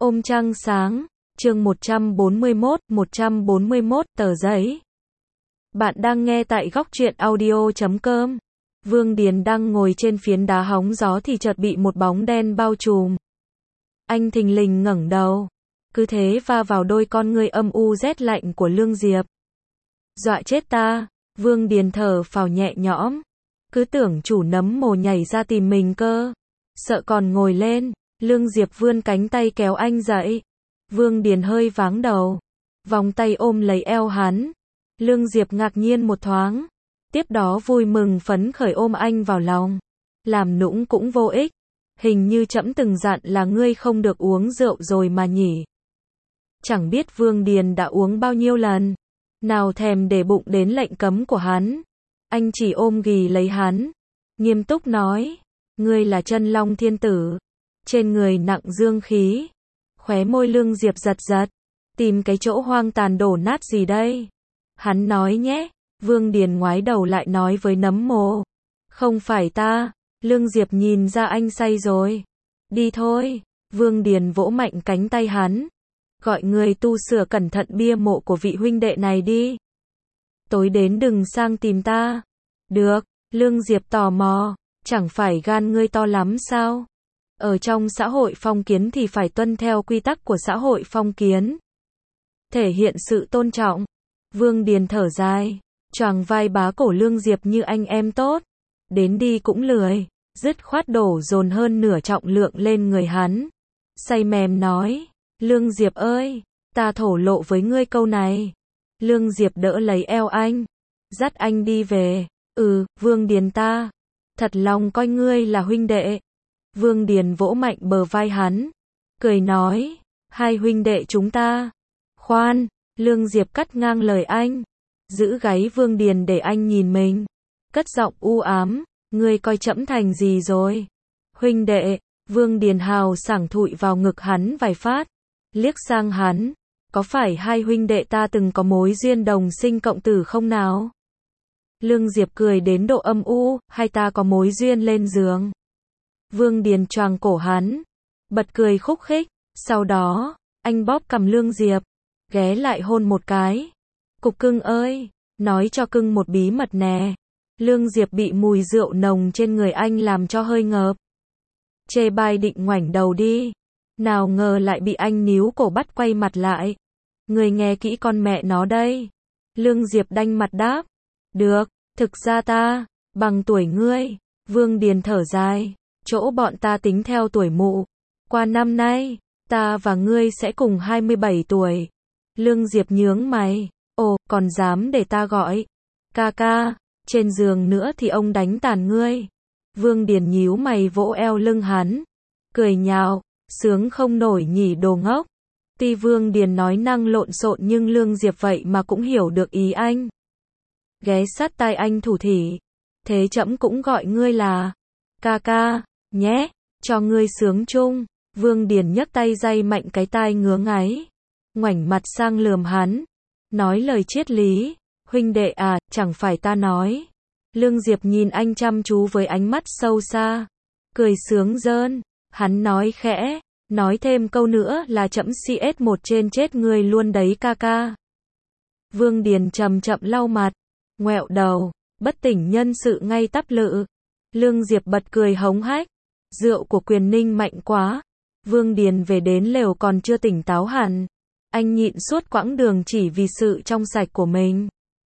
Ôm trăng sáng, chương 141 tờ giấy. Bạn đang nghe tại góc truyện audio.com. Vương Điền đang ngồi trên phiến đá hóng gió thì chợt bị một bóng đen bao trùm. Anh thình lình ngẩng đầu, cứ thế va vào đôi con ngươi âm u rét lạnh của Lương Diệp. Dọa chết ta, Vương Điền thở phào nhẹ nhõm, cứ tưởng chủ nấm mồ nhảy ra tìm mình cơ. Sợ còn ngồi lên, Lương Diệp vươn cánh tay kéo anh dậy. Vương Điền hơi váng đầu, vòng tay ôm lấy eo hắn. Lương Diệp ngạc nhiên một thoáng, tiếp đó vui mừng phấn khởi ôm anh vào lòng. Làm nũng cũng vô ích, hình như trẫm từng dặn là ngươi không được uống rượu rồi mà nhỉ. Chẳng biết Vương Điền đã uống bao nhiêu lần, nào thèm để bụng đến lệnh cấm của hắn. Anh chỉ ôm ghì lấy hắn, nghiêm túc nói, ngươi là chân long thiên tử, trên người nặng dương khí. Khóe môi Lương Diệp giật giật, tìm cái chỗ hoang tàn đổ nát gì đây? Hắn nói nhé. Vương Điền ngoái đầu lại nói với nấm mồ, không phải ta. Lương Diệp nhìn ra anh say rồi. Đi thôi. Vương Điền vỗ mạnh cánh tay hắn, gọi người tu sửa cẩn thận bia mộ của vị huynh đệ này đi. Tối đến đừng sang tìm ta. Được. Lương Diệp tò mò, chẳng phải gan ngươi to lắm sao? Ở trong xã hội phong kiến thì phải tuân theo quy tắc của xã hội phong kiến, thể hiện sự tôn trọng. Vương Điền thở dài, choàng vai bá cổ Lương Diệp như anh em tốt. Đến đi cũng lười, dứt khoát đổ dồn hơn nửa trọng lượng lên người hắn. Say mềm nói, Lương Diệp ơi, ta thổ lộ với ngươi câu này. Lương Diệp đỡ lấy eo anh, dắt anh đi về. Vương Điền ta thật lòng coi ngươi là huynh đệ. Vương Điền vỗ mạnh bờ vai hắn, cười nói, hai huynh đệ chúng ta. Khoan, Lương Diệp cắt ngang lời anh, giữ gáy Vương Điền để anh nhìn mình, cất giọng u ám, ngươi coi trẫm thành gì rồi? Huynh đệ. Vương Điền hào sảng thụi vào ngực hắn vài phát, liếc sang hắn, có phải hai huynh đệ ta từng có mối duyên đồng sinh cộng tử không nào? Lương Diệp cười đến độ âm u, hai ta có mối duyên lên giường. Vương Điền choàng cổ hắn, bật cười khúc khích. Sau đó, anh bóp cằm Lương Diệp, ghé lại hôn một cái. Cục cưng ơi, nói cho cưng một bí mật nè. Lương Diệp bị mùi rượu nồng trên người anh làm cho hơi ngợp. Chê bai định ngoảnh đầu đi, nào ngờ lại bị anh níu cổ bắt quay mặt lại. Người nghe kỹ con mẹ nó đây. Lương Diệp đanh mặt đáp, được, thực ra ta bằng tuổi ngươi. Vương Điền thở dài, chỗ bọn ta tính theo tuổi mụ. Qua năm nay, ta và ngươi sẽ cùng 27 tuổi. Lương Diệp nhướng mày, ồ, còn dám để ta gọi ca ca, trên giường nữa thì ông đánh tàn ngươi. Vương Điền nhíu mày vỗ eo lưng hắn, cười nhạo, sướng không nổi nhỉ đồ ngốc. Tuy Vương Điền nói năng lộn xộn nhưng Lương Diệp vậy mà cũng hiểu được ý anh. Ghé sát tai anh thủ thỉ, thế trẫm cũng gọi ngươi là ca ca nhé, cho ngươi sướng chung. Vương Điền nhấc tay day mạnh cái tai ngứa ngáy, ngoảnh mặt sang lườm hắn, nói lời triết lý, huynh đệ à, chẳng phải ta nói. Lương Diệp nhìn anh chăm chú với ánh mắt sâu xa, cười sướng rơn. Hắn nói khẽ, nói thêm câu nữa là trẫm CS1 trên chết ngươi luôn đấy ca ca. Vương Điền chậm chậm lau mặt, ngoẹo đầu, bất tỉnh nhân sự ngay tắp lự. Lương Diệp bật cười hống hách, rượu của Quyền Ninh mạnh quá. Vương Điền về đến lều còn chưa tỉnh táo hẳn, anh nhịn suốt quãng đường chỉ vì sự trong sạch của mình.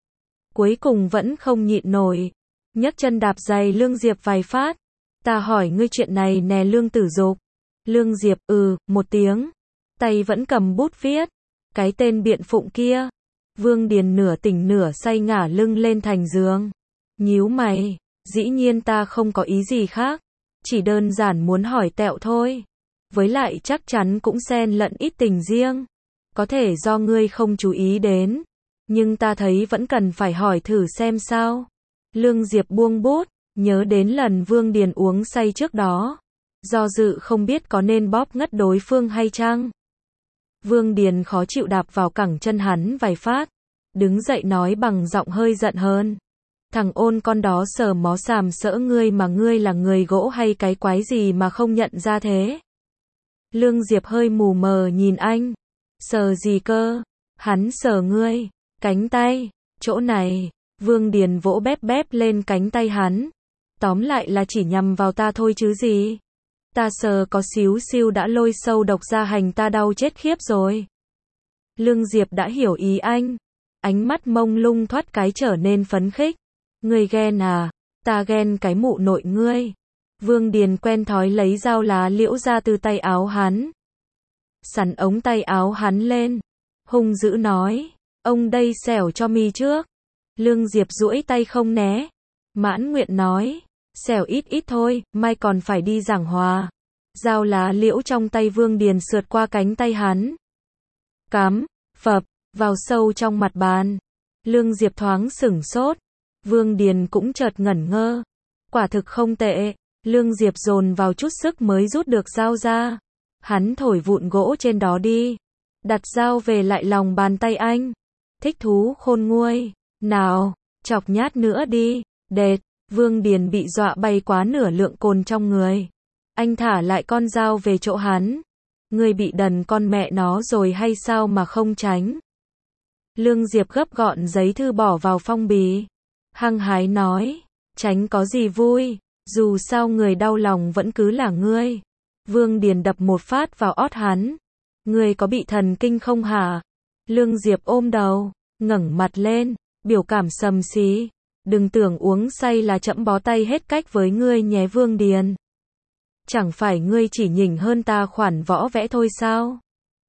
Cuối cùng vẫn không nhịn nổi, nhấc chân đạp giày Lương Diệp vài phát. Ta hỏi ngươi chuyện này nè Lương Tử Dục. Lương Diệp một tiếng, tay vẫn cầm bút viết, cái tên biện phụng kia. Vương Điền nửa tỉnh nửa say ngả lưng lên thành giường, nhíu mày, dĩ nhiên ta không có ý gì khác, chỉ đơn giản muốn hỏi tẹo thôi. Với lại chắc chắn cũng xen lẫn ít tình riêng, có thể do ngươi không chú ý đến, nhưng ta thấy vẫn cần phải hỏi thử xem sao. Lương Diệp buông bút, nhớ đến lần Vương Điền uống say trước đó, do dự không biết có nên bóp ngất đối phương hay chăng. Vương Điền khó chịu đạp vào cẳng chân hắn vài phát, đứng dậy nói bằng giọng hơi giận hơn, thằng ôn con đó sờ mó sàm sỡ ngươi mà ngươi là người gỗ hay cái quái gì mà không nhận ra thế? Lương Diệp hơi mù mờ nhìn anh. Sờ gì cơ? Hắn sờ ngươi. Cánh tay. Chỗ này. Vương Điền vỗ bép bép lên cánh tay hắn. Tóm lại là chỉ nhằm vào ta thôi chứ gì. Ta sờ có xíu xiu đã lôi sâu độc ra hành ta đau chết khiếp rồi. Lương Diệp đã hiểu ý anh. Ánh mắt mông lung thoát cái trở nên phấn khích. Ngươi ghen à? Ta ghen cái mụ nội ngươi. Vương Điền quen thói lấy dao lá liễu ra từ tay áo hắn. Sắn ống tay áo hắn lên. Hung dữ nói. Ông đây xẻo cho mi trước. Lương Diệp duỗi tay không né. Mãn Nguyện nói. Xẻo ít ít thôi, mai còn phải đi giảng hòa. Dao lá liễu trong tay Vương Điền sượt qua cánh tay hắn. Cắm, phập, vào sâu trong mặt bàn. Lương Diệp thoáng sửng sốt. Vương Điền cũng chợt ngẩn ngơ. Quả thực không tệ. Lương Diệp dồn vào chút sức mới rút được dao ra. Hắn thổi vụn gỗ trên đó đi. Đặt dao về lại lòng bàn tay anh. Thích thú khôn nguôi. Nào, chọc nhát nữa đi. Đệt, Vương Điền bị dọa bay quá nửa lượng cồn trong người. Anh thả lại con dao về chỗ hắn. Ngươi bị đần con mẹ nó rồi hay sao mà không tránh? Lương Diệp gấp gọn giấy thư bỏ vào phong bì. Hăng hái nói. Tránh có gì vui. Dù sao người đau lòng vẫn cứ là ngươi. Vương Điền đập một phát vào ót hắn. Ngươi có bị thần kinh không hả? Lương Diệp ôm đầu, ngẩng mặt lên, biểu cảm sầm xí. Đừng tưởng uống say là trẫm bó tay hết cách với ngươi nhé Vương Điền. Chẳng phải ngươi chỉ nhỉnh hơn ta khoản võ vẽ thôi sao?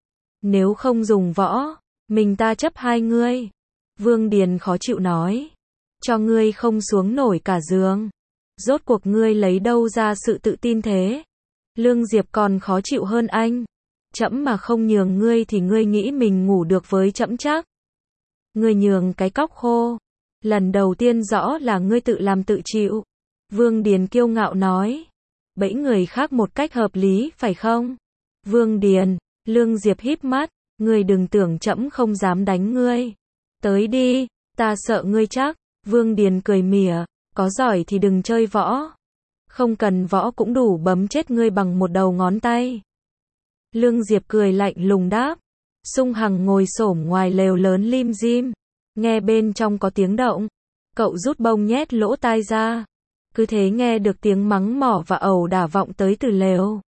Nếu không dùng võ, mình ta chấp hai ngươi. Vương Điền khó chịu nói. Cho ngươi không xuống nổi cả giường. Rốt cuộc ngươi lấy đâu ra sự tự tin thế? Lương Diệp còn khó chịu hơn anh. Trẫm mà không nhường ngươi thì ngươi nghĩ mình ngủ được với trẫm chắc. Ngươi nhường cái cóc khô. Lần đầu tiên rõ là ngươi tự làm tự chịu. Vương Điền kiêu ngạo nói. Bẫy người khác một cách hợp lý, phải không? Vương Điền, Lương Diệp híp mắt. Ngươi đừng tưởng trẫm không dám đánh ngươi. Tới đi, ta sợ ngươi chắc. Vương Điền cười mỉa. Có giỏi thì đừng chơi võ. Không cần võ cũng đủ bấm chết ngươi bằng một đầu ngón tay. Lương Diệp cười lạnh lùng đáp. Sung Hằng ngồi xổm ngoài lều lớn lim dim. Nghe bên trong có tiếng động. Cậu rút bông nhét lỗ tai ra. Cứ thế nghe được tiếng mắng mỏ và ẩu đả vọng tới từ lều.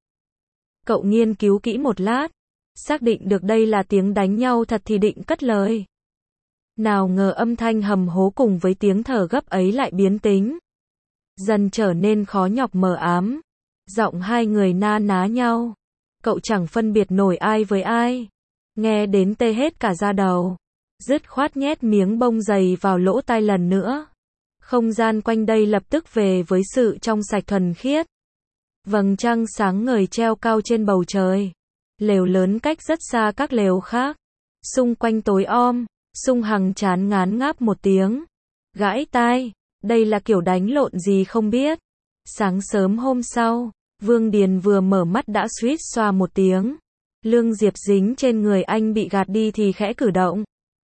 Cậu nghiên cứu kỹ một lát. Xác định được đây là tiếng đánh nhau thật thì định cất lời. Nào ngờ âm thanh hầm hố cùng với tiếng thở gấp ấy lại biến tính. Dần trở nên khó nhọc mờ ám. Giọng hai người na ná nhau. Cậu chẳng phân biệt nổi ai với ai. Nghe đến tê hết cả da đầu. Dứt khoát nhét miếng bông dày vào lỗ tai lần nữa. Không gian quanh đây lập tức về với sự trong sạch thuần khiết. Vầng trăng sáng ngời treo cao trên bầu trời. Lều lớn cách rất xa các lều khác. Xung quanh tối om. Sung Hằng chán ngán ngáp một tiếng. Gãi tai. Đây là kiểu đánh lộn gì không biết. Sáng sớm hôm sau, Vương Điền vừa mở mắt đã suýt xoa một tiếng. Lương Diệp dính trên người anh bị gạt đi thì khẽ cử động.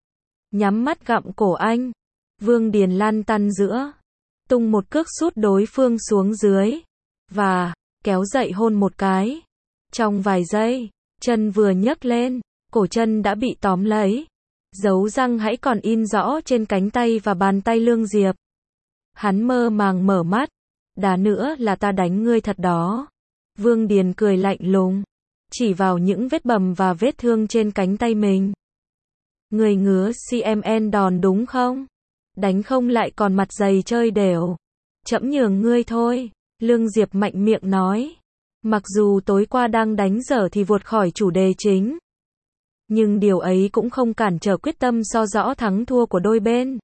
Nhắm mắt gặm cổ anh. Vương Điền lăn tăn giữa. Tung một cước sút đối phương xuống dưới. Và, kéo dậy hôn một cái. Trong vài giây, chân vừa nhấc lên, cổ chân đã bị tóm lấy. Dấu răng hãy còn in rõ trên cánh tay và bàn tay Lương Diệp. Hắn mơ màng mở mắt. Đá nữa là ta đánh ngươi thật đó. Vương Điền cười lạnh lùng. Chỉ vào những vết bầm và vết thương trên cánh tay mình. Người ngứa CMN đòn đúng không? Đánh không lại còn mặt dày chơi đều. Trẫm nhường ngươi thôi. Lương Diệp mạnh miệng nói. Mặc dù tối qua đang đánh dở thì vụt khỏi chủ đề chính. Nhưng điều ấy cũng không cản trở quyết tâm so rõ thắng thua của đôi bên.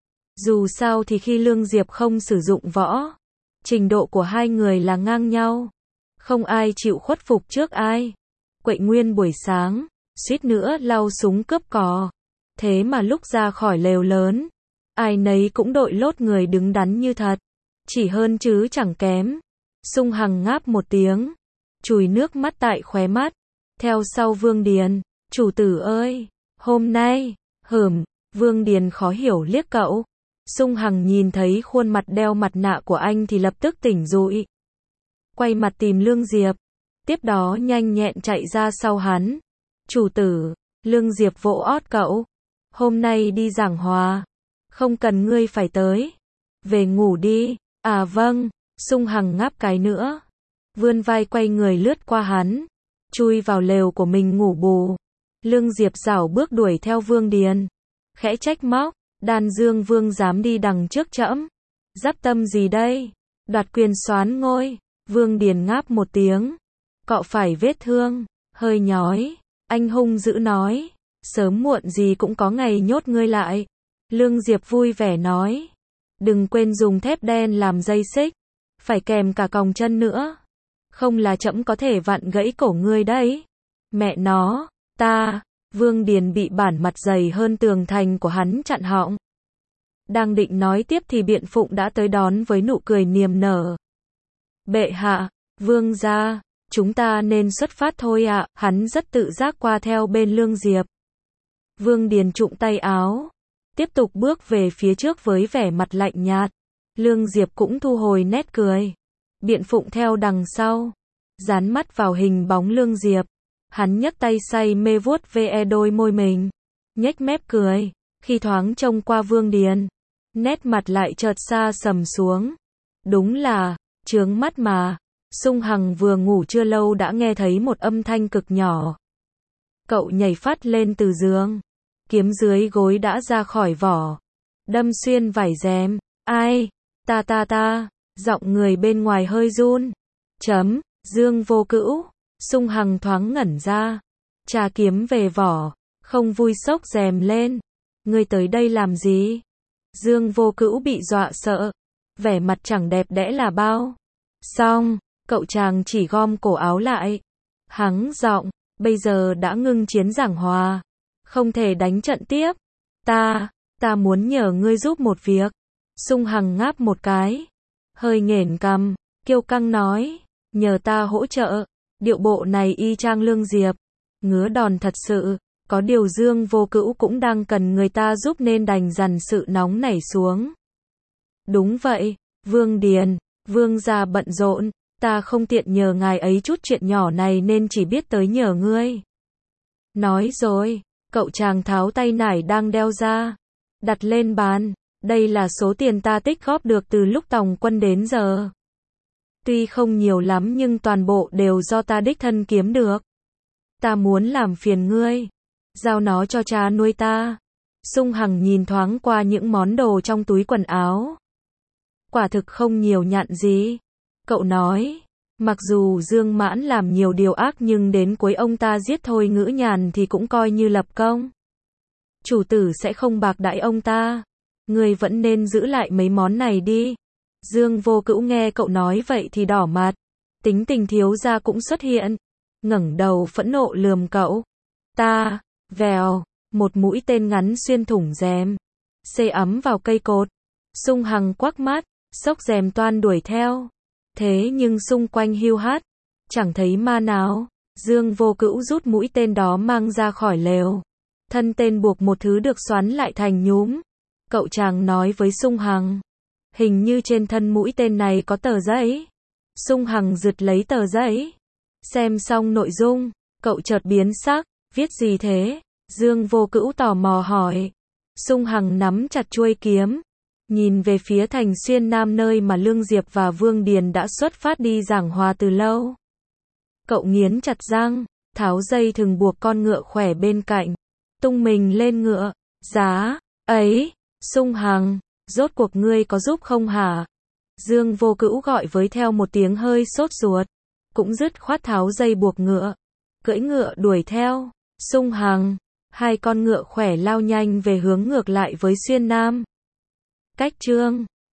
Dù sao thì khi Lương Diệp không sử dụng võ, trình độ của hai người là ngang nhau. Không ai chịu khuất phục trước ai. Quậy nguyên buổi sáng, suýt nữa lau súng cướp cò. Thế mà lúc ra khỏi lều lớn, ai nấy cũng đội lốt người đứng đắn như thật. Chỉ hơn chứ chẳng kém. Sung Hằng ngáp một tiếng, chùi nước mắt tại khóe mắt. Theo sau Vương Điền. Chủ tử ơi, hôm nay, Vương Điền khó hiểu liếc cậu. Sung Hằng nhìn thấy khuôn mặt đeo mặt nạ của anh thì lập tức tỉnh dụi. Quay mặt tìm Lương Diệp. tiếp đó nhanh nhẹn chạy ra sau hắn. Chủ tử, Lương Diệp vỗ ót cậu. Hôm nay đi giảng hòa. Không cần ngươi phải tới. Về ngủ đi. À vâng. Sung Hằng ngáp cái nữa. Vươn vai quay người lướt qua hắn. Chui vào lều của mình ngủ bù. Lương Diệp rảo bước đuổi theo Vương Điền. Khẽ trách móc. Đan Dương Vương dám đi đằng trước trẫm. Giáp tâm gì đây? Đoạt quyền soán ngôi. Vương Điền ngáp một tiếng. Cọ phải vết thương. Hơi nhói. Anh hung dữ nói. Sớm muộn gì cũng có ngày nhốt ngươi lại. Lương Diệp vui vẻ nói. Đừng quên dùng thép đen làm dây xích. Phải kèm cả còng chân nữa. Không là trẫm có thể vặn gãy cổ ngươi đấy. Mẹ nó, ta. Vương Điền bị bản mặt dày hơn tường thành của hắn chặn họng. Đang định nói tiếp thì Biện Phụng đã tới đón với nụ cười niềm nở. Bệ hạ, vương gia, chúng ta nên xuất phát thôi ạ. Hắn rất tự giác qua theo bên Lương Diệp. Vương Điền trụng tay áo. Tiếp tục bước về phía trước với vẻ mặt lạnh nhạt. Lương Diệp cũng thu hồi nét cười. Biện Phụng theo đằng sau. Dán mắt vào hình bóng Lương Diệp. Hắn nhấc tay say mê vuốt ve đôi môi mình. Nhếch mép cười. Khi thoáng trông qua Vương Điền. Nét mặt lại chợt xa sầm xuống. Đúng là, chướng mắt mà. Sung Hằng vừa ngủ chưa lâu đã nghe thấy một âm thanh cực nhỏ. Cậu nhảy phát lên từ giường. Kiếm dưới gối đã ra khỏi vỏ. Đâm xuyên vải rèm. Ai? Ta. Giọng người bên ngoài hơi run. Dương Vô Cữu. Sung Hằng thoáng ngẩn ra. Trà kiếm về vỏ. Không vui xốc rèm lên. Ngươi tới đây làm gì? Dương Vô Cữu bị dọa sợ. Vẻ mặt chẳng đẹp đẽ là bao. Xong, cậu chàng chỉ gom cổ áo lại. Hắng giọng, bây giờ đã ngưng chiến giảng hòa. Không thể đánh trận tiếp. Ta muốn nhờ ngươi giúp một việc. Sung Hằng ngáp một cái. Hơi nghển cằm, kiêu căng nói. Nhờ ta hỗ trợ. Điệu bộ này y chang Lương Diệp. Ngứa đòn thật sự. Có điều Dương Vô Cữu cũng đang cần người ta giúp nên đành dằn sự nóng nảy xuống. Đúng vậy, Vương Điền, vương gia bận rộn, ta không tiện nhờ ngài ấy chút chuyện nhỏ này nên chỉ biết tới nhờ ngươi. Nói rồi, cậu chàng tháo tay nải đang đeo ra, đặt lên bàn, đây là số tiền ta tích góp được từ lúc tòng quân đến giờ. Tuy không nhiều lắm nhưng toàn bộ đều do ta đích thân kiếm được. Ta muốn làm phiền ngươi. Giao nó cho cha nuôi ta. Sung Hằng nhìn thoáng qua những món đồ trong túi quần áo. Quả thực không nhiều nhặn gì. Cậu nói, mặc dù Dương Mãn làm nhiều điều ác nhưng đến cuối ông ta giết Thôi Ngữ Nhàn thì cũng coi như lập công. Chủ tử sẽ không bạc đãi ông ta. Người vẫn nên giữ lại mấy món này đi. Dương Vô Cữu nghe cậu nói vậy thì đỏ mặt. Tính tình thiếu gia cũng xuất hiện. Ngẩng đầu phẫn nộ lườm cậu. Vèo, một mũi tên ngắn xuyên thủng rèm. Xê ấm vào cây cột. Sung Hằng quắc mắt, xốc rèm toan đuổi theo. Thế nhưng xung quanh hiu hắt. Chẳng thấy ma nào. Dương Vô Cữu rút mũi tên đó mang ra khỏi lều. Thân tên buộc một thứ được xoắn lại thành nhúm. Cậu chàng nói với Sung Hằng. Hình như trên thân mũi tên này có tờ giấy. Sung Hằng giật lấy tờ giấy. Xem xong nội dung, cậu chợt biến sắc. Viết gì thế? Dương Vô Cữu tò mò hỏi. Sung Hằng nắm chặt chuôi kiếm. Nhìn về phía thành Xuyên Nam nơi mà Lương Diệp và Vương Điền đã xuất phát đi giảng hòa từ lâu. Cậu nghiến chặt răng, tháo dây thừng buộc con ngựa khỏe bên cạnh. Tung mình lên ngựa. Giá, ấy, Sung Hằng, rốt cuộc ngươi có giúp không hả? Dương Vô Cữu gọi với theo một tiếng hơi sốt ruột. Cũng dứt khoát tháo dây buộc ngựa. Cưỡi ngựa đuổi theo. Sung Hằng, hai con ngựa khỏe lao nhanh về hướng ngược lại với Xuyên Nam. Cách chương